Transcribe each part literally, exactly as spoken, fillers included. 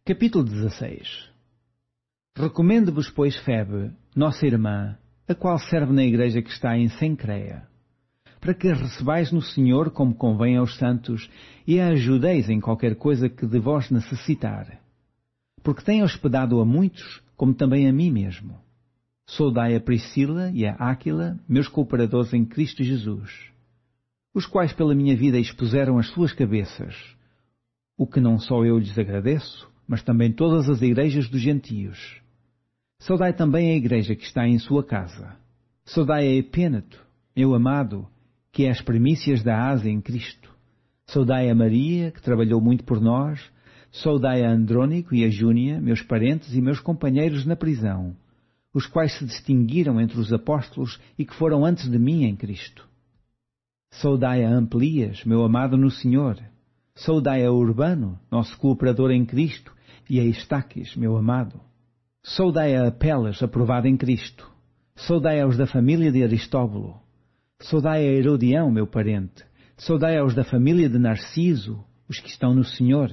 Capítulo dezasseis. Recomendo-vos, pois, Febe, nossa irmã, a qual serve na igreja que está em Cencreia, para que a recebais no Senhor como convém aos santos e a ajudeis em qualquer coisa que de vós necessitar. Porque tem hospedado a muitos, como também a mim mesmo. Saudai a Priscila e a Áquila, meus cooperadores em Cristo Jesus, os quais pela minha vida expuseram as suas cabeças, o que não só eu lhes agradeço, mas também todas as igrejas dos gentios. Saudai também a igreja que está em sua casa. Saudai a Epêneto, meu amado, que é as primícias da Ásia em Cristo. Saudai a Maria, que trabalhou muito por nós. Saudai a Andrônico e a Júnia, meus parentes e meus companheiros na prisão, os quais se distinguiram entre os apóstolos e que foram antes de mim em Cristo. Saudai a Amplias, meu amado no Senhor. Saudai a Urbano, nosso cooperador em Cristo, e a Estaquis, meu amado. Saudai a Apelas, aprovado em Cristo. Saudai aos da família de Aristóbulo. Saudai a Herodião, meu parente. Saudai aos da família de Narciso, os que estão no Senhor.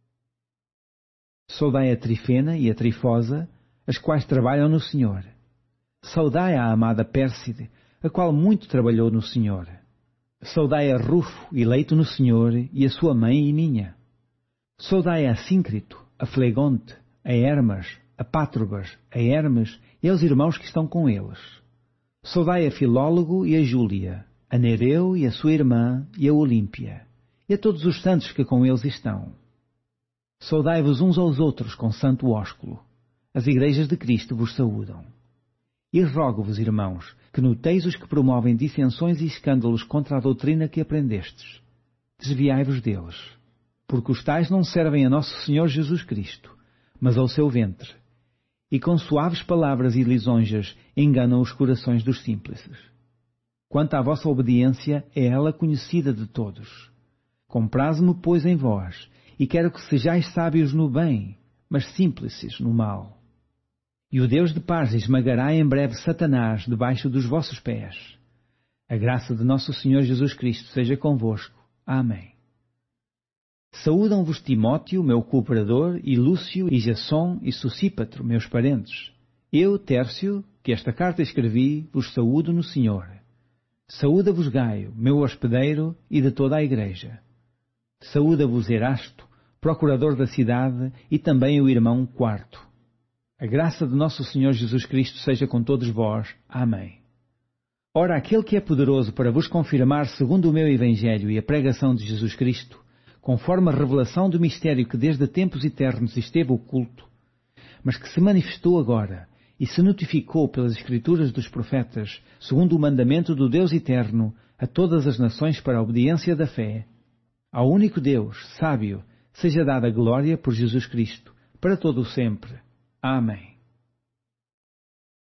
Saudai a Trifena e a Trifosa, as quais trabalham no Senhor. Saudai a amada Pérside, a qual muito trabalhou no Senhor. Saudai a Rufo, eleito no Senhor, e a sua mãe e minha. Saudai a Síncrito, a Flegonte, a Hermas, a Pátrobas, a Hermes e aos irmãos que estão com eles. Saudai a Filólogo e a Júlia, a Nereu e a sua irmã e a Olímpia, e a todos os santos que com eles estão. Saudai-vos uns aos outros com santo ósculo. As igrejas de Cristo vos saúdam. E rogo-vos, irmãos, que noteis os que promovem dissensões e escândalos contra a doutrina que aprendestes. Desviai-vos deles, porque os tais não servem a nosso Senhor Jesus Cristo, mas ao seu ventre, e com suaves palavras e lisonjas enganam os corações dos simples. Quanto à vossa obediência, é ela conhecida de todos. Compraze-me, pois, em vós, e quero que sejais sábios no bem, mas simples no mal. E o Deus de paz esmagará em breve Satanás debaixo dos vossos pés. A graça de nosso Senhor Jesus Cristo seja convosco. Amém. Saúdam-vos Timóteo, meu cooperador, e Lúcio, e Jasson, e Sosípatro, meus parentes. Eu, Tércio, que esta carta escrevi, vos saúdo no Senhor. Saúda-vos Gaio, meu hospedeiro, e de toda a igreja. Saúda-vos Erasto, procurador da cidade, e também o irmão Quarto. A graça de nosso Senhor Jesus Cristo seja com todos vós. Amém. Ora, aquele que é poderoso para vos confirmar segundo o meu Evangelho e a pregação de Jesus Cristo, conforme a revelação do mistério que desde tempos eternos esteve oculto, mas que se manifestou agora e se notificou pelas Escrituras dos profetas, segundo o mandamento do Deus eterno, a todas as nações para a obediência da fé, ao único Deus, sábio, seja dada glória por Jesus Cristo, para todo o sempre. Amém.